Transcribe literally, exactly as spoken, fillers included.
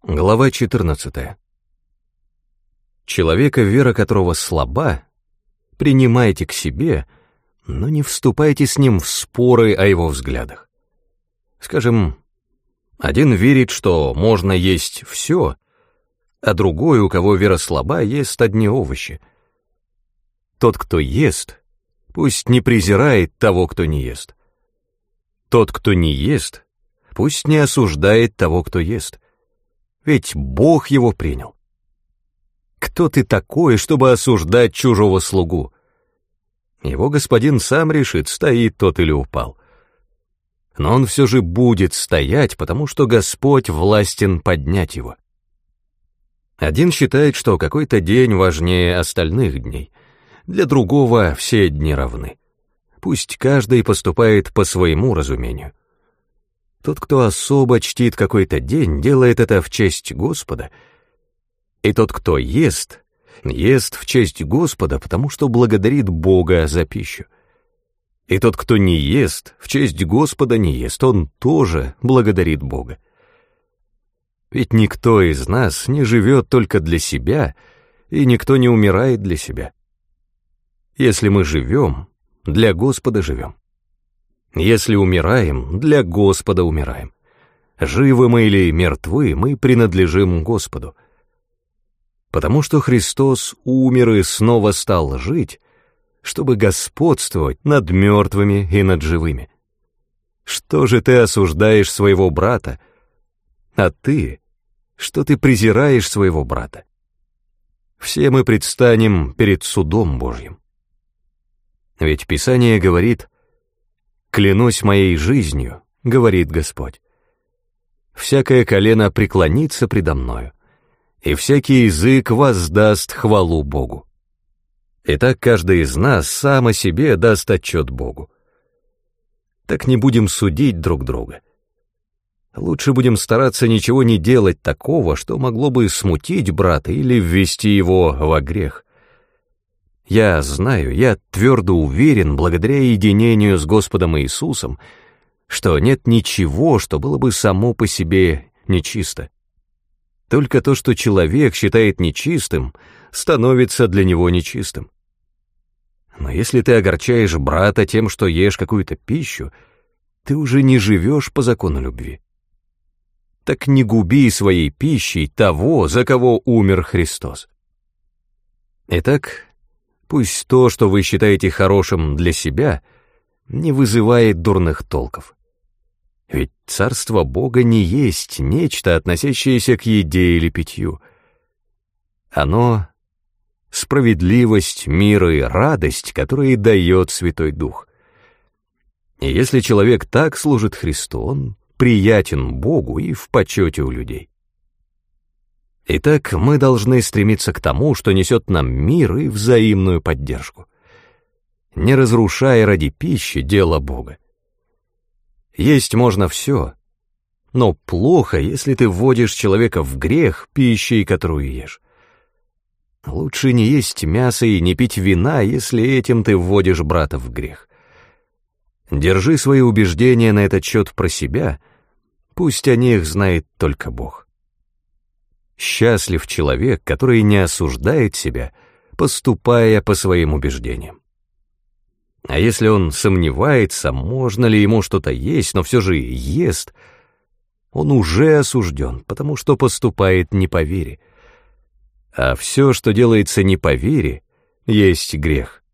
Глава четырнадцатая. Человека, вера которого слаба, принимайте к себе, но не вступайте с ним в споры о его взглядах. Скажем, один верит, что можно есть все, а другой, у кого вера слаба, ест одни овощи. Тот, кто ест, пусть не презирает того, кто не ест. Тот, кто не ест, пусть не осуждает того, кто ест. Ведь Бог его принял. Кто ты такой, чтобы осуждать чужого слугу? Его господин сам решит, стоит тот или упал. Но он все же будет стоять, потому что Господь властен поднять его. Один считает, что какой-то день важнее остальных дней. Для другого все дни равны. Пусть каждый поступает по своему разумению. Тот, кто особо чтит какой-то день, делает это в честь Господа. И тот, кто ест, ест в честь Господа, потому что благодарит Бога за пищу. И тот, кто не ест, в честь Господа не ест, он тоже благодарит Бога. Ведь никто из нас не живет только для себя, и никто не умирает для себя. Если мы живем, для Господа живем. Если умираем, для Господа умираем. Живы мы или мертвы, мы принадлежим Господу. Потому что Христос умер и снова стал жить, чтобы господствовать над мертвыми и над живыми. Что же ты осуждаешь своего брата? А ты, что ты презираешь своего брата? Все мы предстанем перед судом Божьим. Ведь Писание говорит: «Клянусь моей жизнью, — говорит Господь, — всякое колено преклонится предо мною, и всякий язык воздаст хвалу Богу». Итак, каждый из нас сам о себе даст отчет Богу. Так не будем судить друг друга. Лучше будем стараться ничего не делать такого, что могло бы смутить брата или ввести его во грех. Я знаю, я твердо уверен, благодаря единению с Господом Иисусом, что нет ничего, что было бы само по себе нечисто. Только то, что человек считает нечистым, становится для него нечистым. Но если ты огорчаешь брата тем, что ешь какую-то пищу, ты уже не живешь по закону любви. Так не губи своей пищей того, за кого умер Христос. Итак, пусть то, что вы считаете хорошим для себя, не вызывает дурных толков. Ведь Царство Бога не есть нечто, относящееся к еде или питью. Оно — справедливость, мир и радость, которые дает Святой Дух. И если человек так служит Христу, он приятен Богу и в почете у людей. Итак, мы должны стремиться к тому, что несет нам мир и взаимную поддержку, не разрушая ради пищи дело Бога. Есть можно все, но плохо, если ты вводишь человека в грех пищей, которую ешь. Лучше не есть мясо и не пить вина, если этим ты вводишь брата в грех. Держи свои убеждения на этот счет про себя, пусть о них знает только Бог. Счастлив человек, который не осуждает себя, поступая по своим убеждениям. А если он сомневается, можно ли ему что-то есть, но все же ест, он уже осужден, потому что поступает не по вере. А все, что делается не по вере, есть грех.